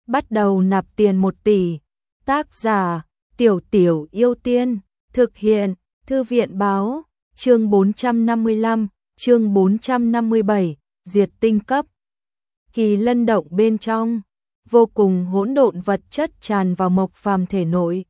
bắt đầu nạp tiền 1 tỷ. Tác giả Tiểu Tiểu Yêu Tiên. Thực hiện Thư viện báo. Chương 455, chương 457, diệt tinh cấp. Kỳ Lân động bên trong, vô cùng hỗn độn vật chất tràn vào Mộc Phàm thể nội,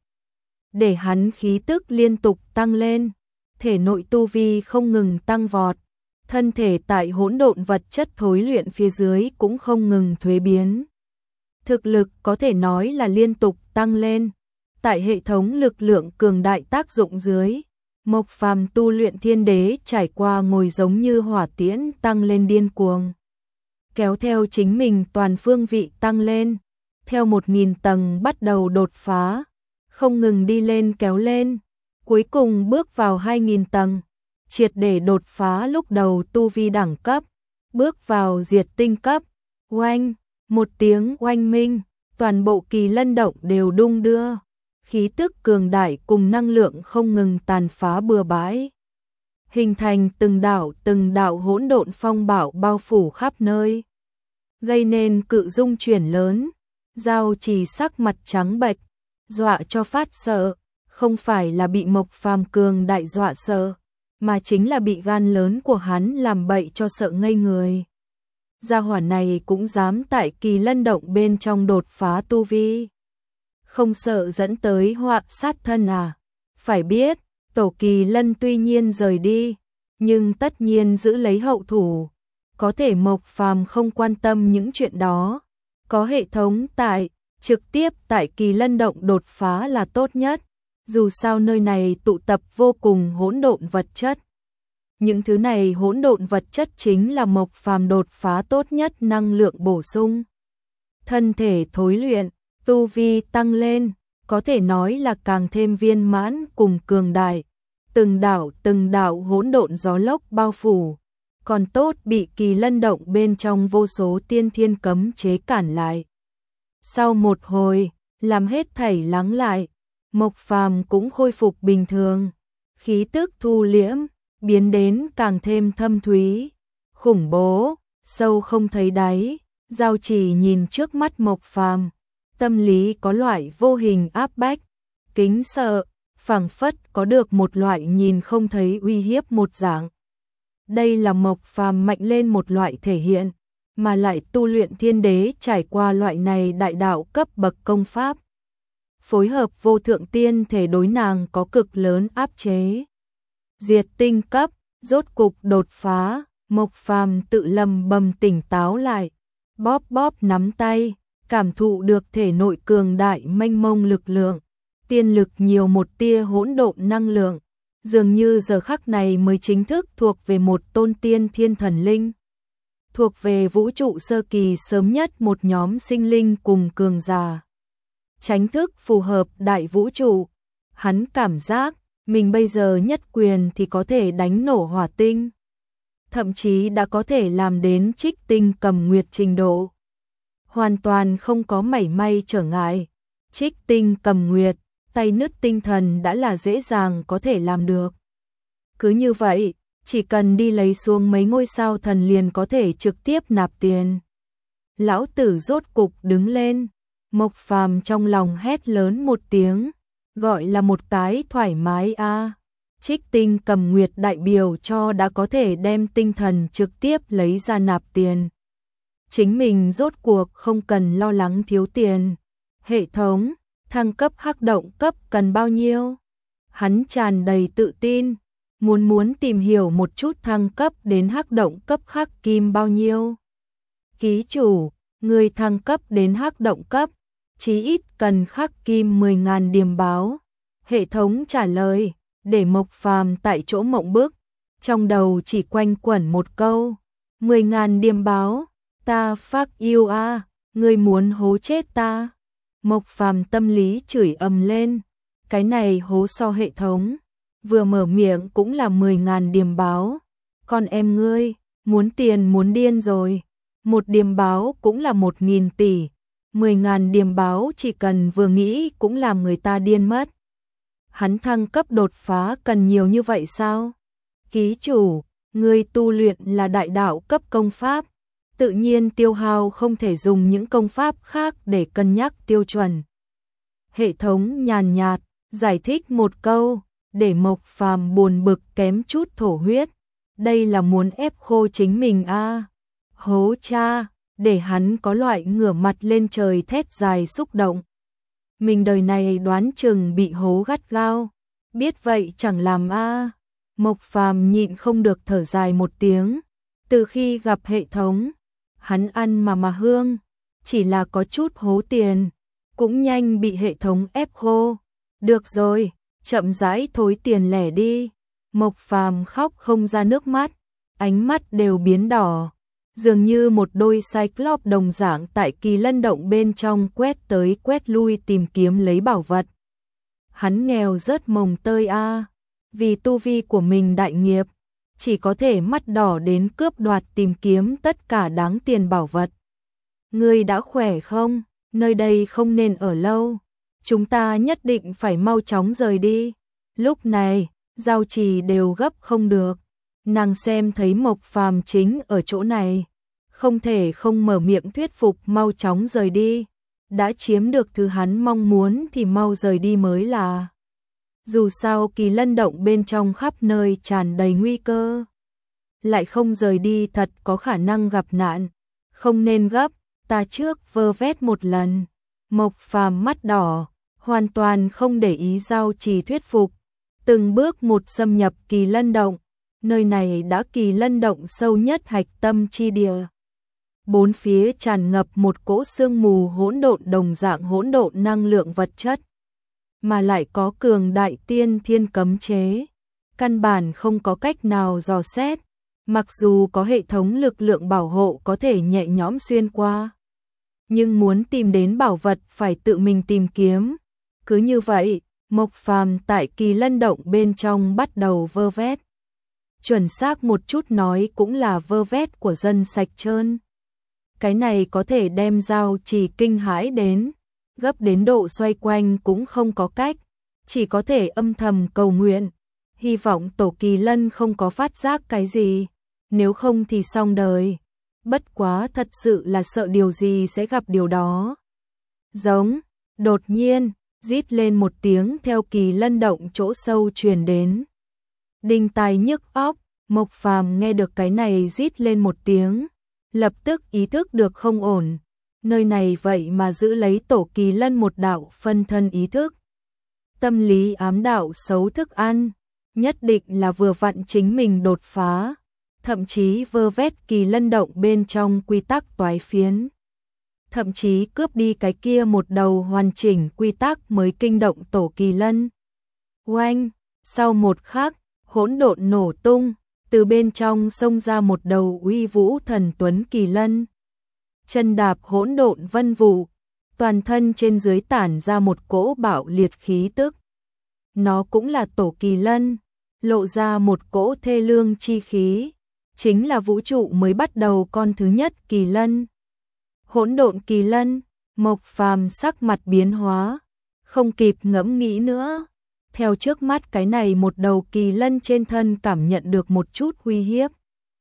để hắn khí tức liên tục tăng lên, thể nội tu vi không ngừng tăng vọt, thân thể tại hỗn độn vật chất thối luyện phía dưới cũng không ngừng thuế biến. Thực lực có thể nói là liên tục tăng lên, tại hệ thống lực lượng cường đại tác dụng dưới, Mộc Phàm tu luyện thiên đế trải qua ngồi giống như hỏa tiễn tăng lên điên cuồng, kéo theo chính mình toàn phương vị tăng lên, theo 1000 tầng bắt đầu đột phá, không ngừng đi lên kéo lên, cuối cùng bước vào 2000 tầng, triệt để đột phá lúc đầu tu vi đẳng cấp, bước vào diệt tinh cấp. Oanh, một tiếng oanh minh, toàn bộ Kỳ Lân động đều đung đưa, khí tức cường đại cùng năng lượng không ngừng tàn phá bừa bãi, hình thành từng đạo hỗn độn phong bạo bao phủ khắp nơi, gây nên cự dung chuyển lớn. Giao Trì sắc mặt trắng bệch, dọa cho phát sợ, không phải là bị Mộc Phàm cường đại dọa sợ, mà chính là bị gan lớn của hắn làm bậy cho sợ ngây người. Gia hỏa này cũng dám tại Kỳ Lân động bên trong đột phá tu vi, không sợ dẫn tới họa sát thân à? Phải biết, tổ Kỳ Lân tuy nhiên rời đi, nhưng tất nhiên giữ lấy hậu thủ, có thể Mộc Phàm không quan tâm những chuyện đó, có hệ thống tại, trực tiếp tại Kỳ Lân động đột phá là tốt nhất, dù sao nơi này tụ tập vô cùng hỗn độn vật chất. Những thứ này hỗn độn vật chất chính là Mộc Phàm đột phá tốt nhất năng lượng bổ sung. Thân thể thối luyện, tu vi tăng lên, có thể nói là càng thêm viên mãn cùng cường đại. Từng đạo hỗn độn gió lốc bao phủ, còn tốt bị Kỳ Lân động bên trong vô số tiên thiên cấm chế cản lại. Sau một hồi, làm hết thảy lắng lại, Mộc Phàm cũng khôi phục bình thường, khí tức thu liễm, biến đến càng thêm thâm thúy, khủng bố, sâu không thấy đáy. Giao Trì nhìn trước mắt Mộc Phàm, tâm lý có loại vô hình áp bách, kính sợ, phảng phất có được một loại nhìn không thấy uy hiếp một dạng. Đây là Mộc Phàm mạnh lên một loại thể hiện, mà lại tu luyện thiên đế trải qua loại này đại đạo cấp bậc công pháp. Phối hợp vô thượng tiên thể đối nàng có cực lớn áp chế. Diệt tinh cấp, rốt cục đột phá, Mộc Phàm tự lầm bầm tỉnh táo lại, bóp nắm tay, cảm thụ được thể nội cường đại mênh mông lực lượng, tiên lực nhiều một tia hỗn độn năng lượng, dường như giờ khắc này mới chính thức thuộc về một tôn tiên thiên thần linh, thuộc về vũ trụ sơ kỳ sớm nhất một nhóm sinh linh cùng cường giả. Chánh thức phù hợp đại vũ trụ, hắn cảm giác mình bây giờ nhất quyền thì có thể đánh nổ hỏa tinh, thậm chí đã có thể làm đến trích tinh cầm nguyệt trình độ, hoàn toàn không có mảy may trở ngại. Trích tinh cầm nguyệt, tay nứt tinh thần đã là dễ dàng có thể làm được. Cứ như vậy, chỉ cần đi lấy xuống mấy ngôi sao thần liền có thể trực tiếp nạp tiền. Lão tử rốt cục đứng lên, Mộc Phàm trong lòng hét lớn một tiếng, gọi là một cái thoải mái a. Trích tinh cầm nguyệt đại biểu cho đã có thể đem tinh thần trực tiếp lấy ra nạp tiền. Chính mình rốt cuộc không cần lo lắng thiếu tiền. Hệ thống, thăng cấp hắc động cấp cần bao nhiêu? Hắn tràn đầy tự tin, muốn tìm hiểu một chút thăng cấp đến hắc động cấp khắc kim bao nhiêu. Ký chủ, người thăng cấp đến hắc động cấp, chí ít cần khắc kim 10.000 điểm báo. Hệ thống trả lời, để Mộc Phàm tại chỗ mộng bức, trong đầu chỉ quanh quẩn một câu, 10.000 điểm báo, ta fuck you a, ngươi muốn hố chết ta. Mộc Phàm tâm lý chửi ầm lên, cái này hố so hệ thống, vừa mở miệng cũng là 10.000 điểm báo, con em ngươi, muốn tiền muốn điên rồi, một điểm báo cũng là 1.000 tỷ, 10.000 điểm báo chỉ cần vừa nghĩ cũng làm người ta điên mất. Hắn thăng cấp đột phá cần nhiều như vậy sao? Ký chủ, ngươi tu luyện là đại đạo cấp công pháp, tự nhiên tiêu hao không thể dùng những công pháp khác để cân nhắc tiêu chuẩn. Hệ thống nhàn nhạt, giải thích một câu, để Mộc Phàm buồn bực kém chút thổ huyết. Đây là muốn ép khô chính mình a. Hố cha, để hắn có loại ngửa mặt lên trời thét dài xúc động. Mình đời này đoán chừng bị hố gắt gao, biết vậy chẳng làm a. Mộc Phàm nhịn không được thở dài một tiếng, từ khi gặp hệ thống, hắn ăn mà hương, chỉ là có chút hố tiền, cũng nhanh bị hệ thống ép khô. Được rồi, chậm rãi thối tiền lẻ đi. Mộc Phàm khóc không ra nước mắt, ánh mắt đều biến đỏ, dường như một đôi Cyclops đồng dạng tại Kỳ Lân động bên trong quét tới quét lui tìm kiếm lấy bảo vật. Hắn nghèo rớt mồng tơi a, vì tu vi của mình đại nghiệp, chỉ có thể mắt đỏ đến cướp đoạt tìm kiếm tất cả đáng tiền bảo vật. Ngươi đã khỏe không? Nơi đây không nên ở lâu, chúng ta nhất định phải mau chóng rời đi. Lúc này, Giao Trì đều gấp không được, nàng xem thấy Mộc Phàm chính ở chỗ này, không thể không mở miệng thuyết phục mau chóng rời đi. Đã chiếm được thứ hắn mong muốn thì mau rời đi mới là. Dù sao Kỳ Lân động bên trong khắp nơi tràn đầy nguy cơ, lại không rời đi thật có khả năng gặp nạn. Không nên gấp, ta trước vơ vét một lần. Mộc Phàm mắt đỏ, hoàn toàn không để ý Giao Trì thuyết phục, từng bước một xâm nhập Kỳ Lân động. Nơi này đã Kỳ Lân động sâu nhất hạch tâm chi địa. Bốn phía tràn ngập một cỗ sương mù hỗn độn đồng dạng hỗn độn năng lượng vật chất, mà lại có cường đại tiên thiên cấm chế, căn bản không có cách nào dò xét, mặc dù có hệ thống lực lượng bảo hộ có thể nhẹ nhõm xuyên qua, nhưng muốn tìm đến bảo vật phải tự mình tìm kiếm. Cứ như vậy, Mộc Phàm tại Kỳ Lân động bên trong bắt đầu vơ vét. Chuẩn xác một chút nói cũng là vơ vét của dân sạch trơn. Cái này có thể đem Giao Trì kinh hãi đến, gấp đến độ xoay quanh cũng không có cách, chỉ có thể âm thầm cầu nguyện, hy vọng tổ Kỳ Lân không có phát giác cái gì, nếu không thì xong đời. Bất quá thật sự là sợ điều gì sẽ gặp điều đó. Giống, đột nhiên, rít lên một tiếng theo Kỳ Lân động chỗ sâu truyền đến. Đinh tai nhức óc, Mộc Phàm nghe được cái này rít lên một tiếng, lập tức ý thức được không ổn. Nơi này vậy mà giữ lấy tổ Kỳ Lân một đạo phân thân ý thức. Tâm lý ám đạo xấu thức ăn, nhất định là vừa vặn chính mình đột phá, thậm chí vơ vét Kỳ Lân động bên trong quy tắc toái phiến. Thậm chí cướp đi cái kia một đầu hoàn chỉnh quy tắc mới kinh động tổ Kỳ Lân. Oanh, sau một khắc, hỗn độn nổ tung, từ bên trong xông ra một đầu uy vũ thần tuấn Kỳ Lân. Chân đạp hỗn độn vân vụ, toàn thân trên dưới tản ra một cỗ bạo liệt khí tức. Nó cũng là tổ Kỳ Lân, lộ ra một cỗ thê lương chi khí, chính là vũ trụ mới bắt đầu con thứ nhất Kỳ Lân. Hỗn độn Kỳ Lân, Mộc Phàm sắc mặt biến hóa, không kịp ngẫm nghĩ nữa. Theo trước mắt cái này một đầu Kỳ Lân trên thân cảm nhận được một chút uy hiếp.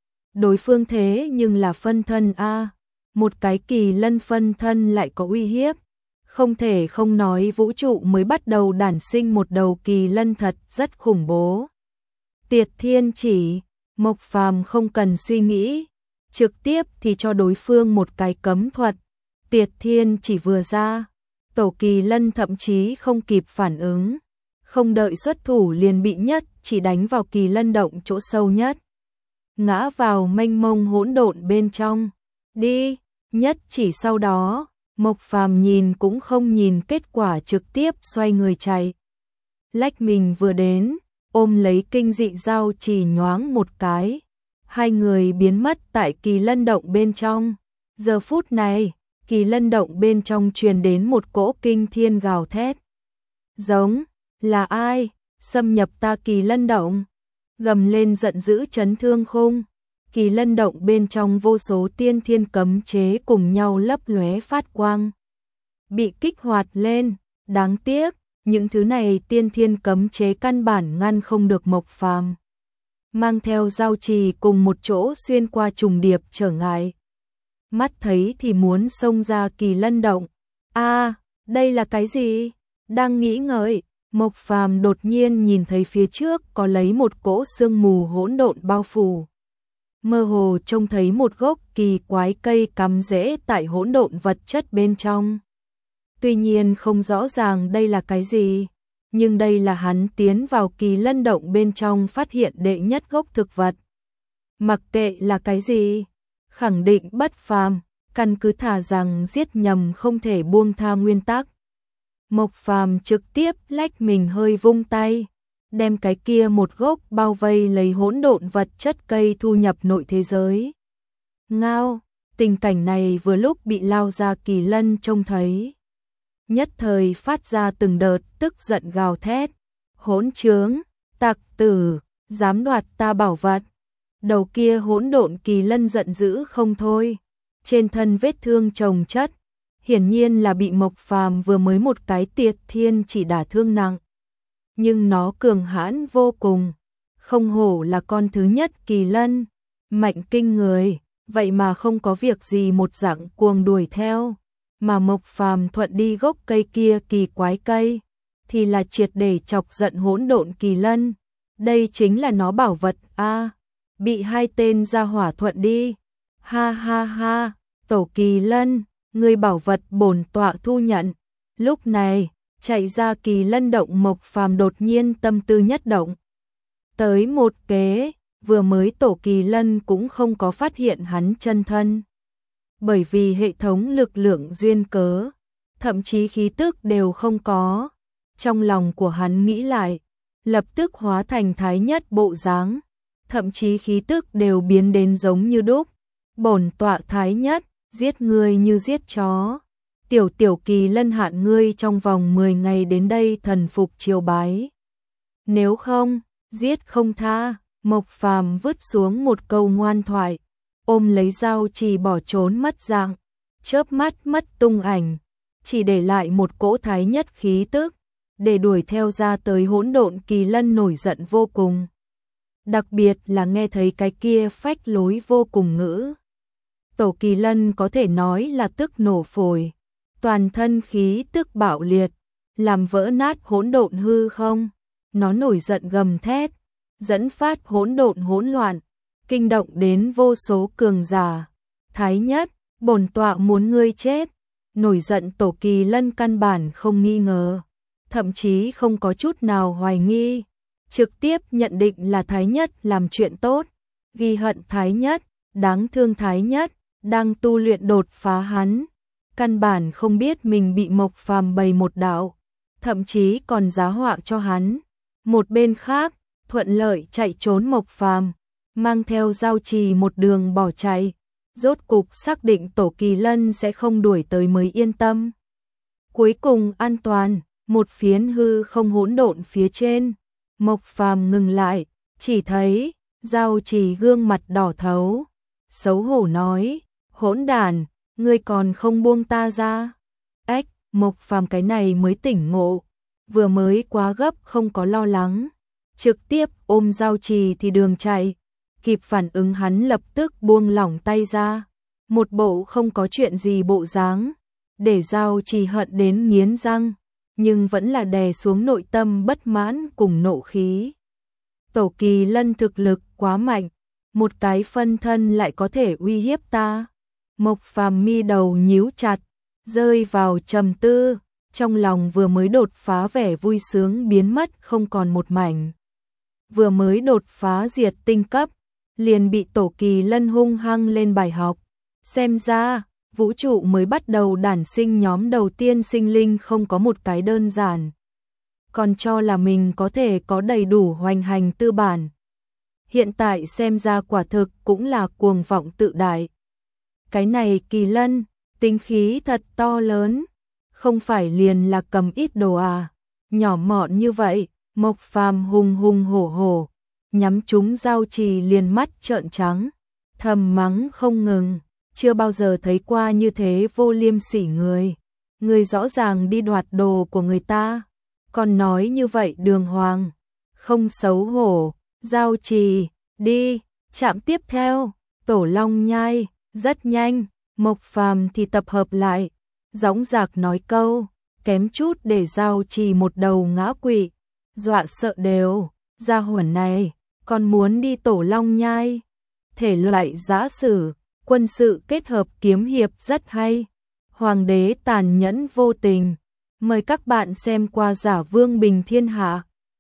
Đối phương thế nhưng là phân thân a, một cái Kỳ Lân phân thân lại có uy hiếp, không thể không nói vũ trụ mới bắt đầu đản sinh một đầu Kỳ Lân thật rất khủng bố. Tiệt thiên chỉ, Mộc Phàm không cần suy nghĩ, trực tiếp thì cho đối phương một cái cấm thuật. Tiệt thiên chỉ vừa ra, tổ Kỳ Lân thậm chí không kịp phản ứng, không đợi xuất thủ liền bị nhất chỉ đánh vào Kỳ Lân động chỗ sâu nhất, ngã vào mênh mông hỗn độn bên trong. Đi, nhất chỉ sau đó, Mộc Phàm nhìn cũng không nhìn kết quả trực tiếp xoay người chạy. Lách mình vừa đến, ôm lấy kinh dị Giao Trì nhoáng một cái, hai người biến mất tại Kỳ Lân động bên trong. Giờ phút này, Kỳ Lân động bên trong truyền đến một cỗ kinh thiên gào thét. Giống, là ai, xâm nhập ta Kỳ Lân động? Gầm lên giận dữ chấn thương khung. Kỳ Lân động bên trong vô số tiên thiên cấm chế cùng nhau lấp lóe phát quang, bị kích hoạt lên. Đáng tiếc, những thứ này tiên thiên cấm chế căn bản ngăn không được Mộc Phàm. Mang theo Giao Trì cùng một chỗ xuyên qua trùng điệp trở ngại. mắt thấy thì muốn xông ra Kỳ Lân động. A, đây là cái gì? Đang nghĩ ngợi, Mộc Phàm đột nhiên nhìn thấy phía trước có lấy một cỗ sương mù hỗn độn bao phủ. Mơ hồ trông thấy một gốc kỳ quái cây cắm rễ tại hỗn độn vật chất bên trong. Tuy nhiên không rõ ràng đây là cái gì, nhưng đây là hắn tiến vào Kỳ Lân động bên trong phát hiện đệ nhất gốc thực vật. Mặc kệ là cái gì, khẳng định bất phàm, căn cứ thà rằng giết nhầm không thể buông tha nguyên tắc. Mộc Phàm trực tiếp lách mình hơi vung tay, đem cái kia một gốc bao vây lấy hỗn độn vật chất cây thu nhập nội thế giới. Ngao, tình cảnh này vừa lúc bị lao ra Kỳ Lân trông thấy. Nhất thời phát ra từng đợt tức giận gào thét. Hỗn trướng, tặc tử, dám đoạt ta bảo vật. Đầu kia hỗn độn Kỳ Lân giận dữ không thôi. Trên thân vết thương chồng chất. Hiển nhiên là bị Mộc Phàm vừa mới một cái tiệt thiên chỉ đả thương nặng. Nhưng nó cường hãn vô cùng. Không hổ là con thứ nhất Kỳ Lân. Mạnh kinh người, vậy mà không có việc gì một dạng cuồng đuổi theo. Mà Mộc Phàm thuận đi gốc cây kia kỳ quái cây, thì là triệt để chọc giận hỗn độn Kỳ Lân. Đây chính là nó bảo vật a. Bị hai tên gia hỏa thuận đi. Ha ha ha, tổ Kỳ Lân, người bảo vật bổn tọa thu nhận. Lúc này, chạy ra Kỳ Lân động Mộc Phàm đột nhiên tâm tư nhất động. Tới một kế, vừa mới tổ Kỳ Lân cũng không có phát hiện hắn chân thân. Bởi vì hệ thống lực lượng duyên cớ, thậm chí khí tức đều không có. Trong lòng của hắn nghĩ lại, lập tức hóa thành thái nhất bộ dáng, thậm chí khí tức đều biến đến giống như đúc. Bổn tọa thái nhất, giết ngươi như giết chó. Tiểu Kỳ Lân hạn ngươi trong vòng 10 ngày đến đây thần phục triều bái. Nếu không, giết không tha. Mộc Phàm vứt xuống một câu ngoan thoại, ôm lấy dao chỉ bỏ trốn mất dạng, chớp mắt mất tung ảnh, chỉ để lại một cỗ thái nhất khí tức, để đuổi theo ra tới hỗn độn Kỳ Lân nổi giận vô cùng. Đặc biệt là nghe thấy cái kia phách lối vô cùng ngữ. Tổ Kỳ Lân có thể nói là tức nổ phổi, toàn thân khí tức bạo liệt, làm vỡ nát hỗn độn hư không. Nó nổi giận gầm thét, dẫn phát hỗn độn hỗn loạn, kinh động đến vô số cường giả. Thái nhất, bổn tọa muốn ngươi chết. Nổi giận tổ Kỳ Lân căn bản không nghi ngờ, thậm chí không có chút nào hoài nghi, trực tiếp nhận định là Thái nhất làm chuyện tốt, ghi hận Thái nhất, đáng thương Thái nhất, đang tu luyện đột phá hắn. Căn bản không biết mình bị Mộc Phàm bày một đạo, thậm chí còn giá họa cho hắn. Một bên khác, thuận lợi chạy trốn Mộc Phàm, mang theo giao trì một đường bỏ chạy, rốt cục xác định tổ Kỳ Lân sẽ không đuổi tới mới yên tâm. Cuối cùng an toàn, một phiến hư không hỗn độn phía trên, Mộc Phàm ngừng lại, chỉ thấy giao trì gương mặt đỏ thấu, xấu hổ nói: "Hỗn đản, ngươi còn không buông ta ra?" Ách, Mộc Phàm cái này mới tỉnh ngộ, vừa mới quá gấp không có lo lắng, trực tiếp ôm giao trì thì đường chạy. Kịp phản ứng hắn lập tức buông lỏng tay ra, một bộ không có chuyện gì bộ dáng, để giao trì hận đến nghiến răng, nhưng vẫn là đè xuống nội tâm bất mãn cùng nộ khí. Tổ Kỳ Lân thực lực quá mạnh, một cái phân thân lại có thể uy hiếp ta. Mộc Phàm mi đầu nhíu chặt, rơi vào trầm tư, trong lòng vừa mới đột phá vẻ vui sướng biến mất không còn một mảnh. Vừa mới đột phá diệt tinh cấp, liền bị tổ Kỳ Lân hung hăng lên bài học. Xem ra, vũ trụ mới bắt đầu đản sinh nhóm đầu tiên sinh linh không có một cái đơn giản. Còn cho là mình có thể có đầy đủ hoành hành tư bản. Hiện tại xem ra quả thực cũng là cuồng vọng tự đại. Cái này Kỳ Lân, tính khí thật to lớn, không phải liền là cầm ít đồ à, nhỏ mọn như vậy. Mộc Phàm hùng hùng hổ hổ, nhắm chúng giao trì liền mắt trợn trắng, thầm mắng không ngừng, chưa bao giờ thấy qua như thế vô liêm sỉ người. Người rõ ràng đi đoạt đồ của người ta, còn nói như vậy đường hoàng, không xấu hổ. Giao trì, đi, trạm tiếp theo, Tổ Long Nhai. Rất nhanh, Mộc Phàm thì tập hợp lại, dõng dạc nói câu, kém chút để giao trì một đầu ngã quỵ, dọa sợ đều, gia hỏa này, còn muốn đi Tổ Long Nhai. Thể loại giã sử, quân sự kết hợp kiếm hiệp rất hay. Hoàng đế tàn nhẫn vô tình. Mời các bạn xem qua Giả Vương Bình Thiên Hạ.